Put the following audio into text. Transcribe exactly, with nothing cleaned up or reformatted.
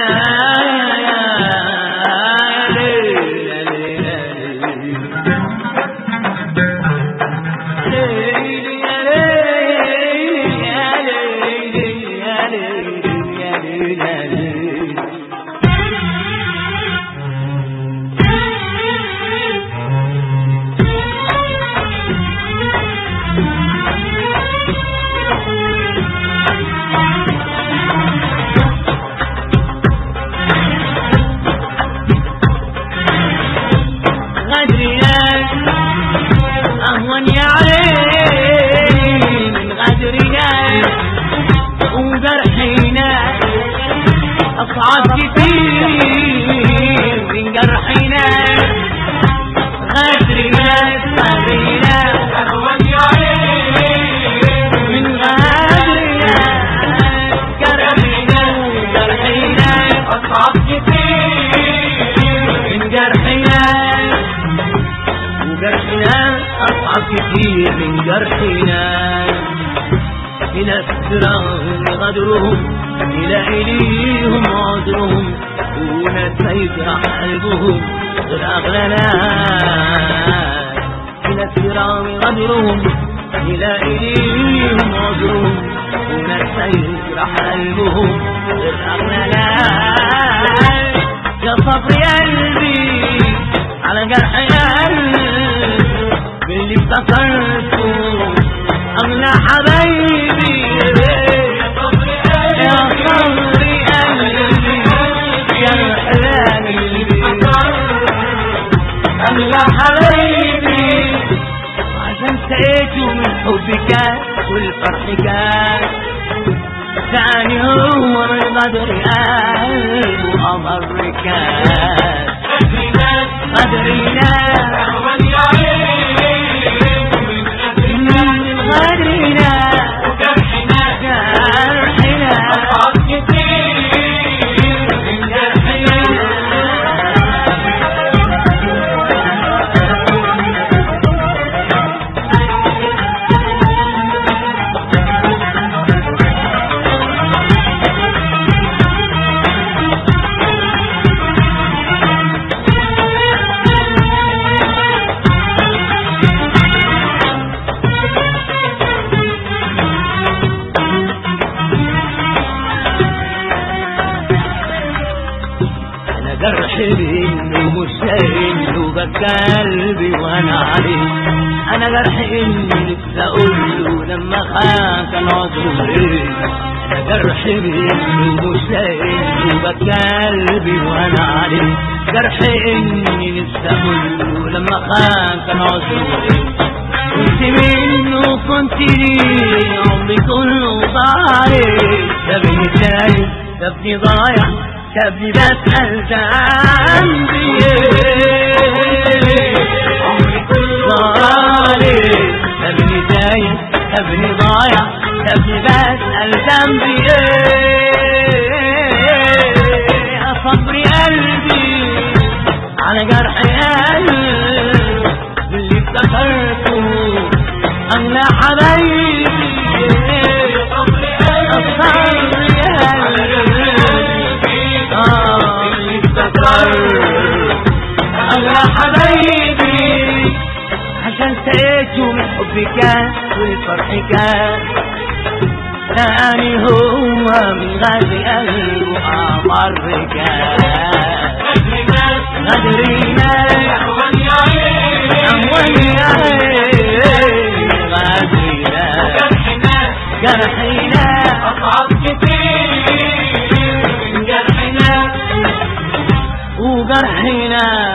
أصعب كتير من جرحنا غدرنا غدرنا أهون يا من غدرنا جرحنا جرحنا أصعب كتير من جرحنا وجرحنا أصعب كتير من جرحنا إلى السرام غدرهم إلى إليهم عذرهم دون سيجرح قلبهم غير أغلنا إلى السرام غدرهم إلى إليهم عذرهم دون سيجرح قلبهم غير أغلنا يا صبر قلبي على جرح قلبي باللي افتكرته أغلى حبايبي يا صبري قلبي يا حلالي أغلى حبايبي عشان سقيته من حبك والفرح كان ثاني هو من غدر قلبه أمر كان غدرنا غدرنا وجرحنا جرحنا أصعب كتير من جرحنا جرح انه مش انه بقلبي وانا عليه انا جرح اني نفسي اقوله لما خان كان عذره ايه انا جرح انه مش انه بقلبي وانا عليه جرح اني نفسي اقوله لما خان كان عذره ايه كنت منه كنت ليه عمري كله ضايع سابني تايه سابني ضايع سابني بسأل ذنبي عمري كله ضايع سابني تايه سابني ضايع سابني بسأل ذنبي يا صبري قلبي على جرح قلبي اللي افتكرته أغلى حبايبي صبري قلبي اللي افتكرته أغلى حبايبي عشان سقيته من حبك والفرح كان ثاني هو من غدر قلبه أمر كان غدرنا أهون يا غدرنا جرحنا أصعب كتير من جرحنا وجرحنا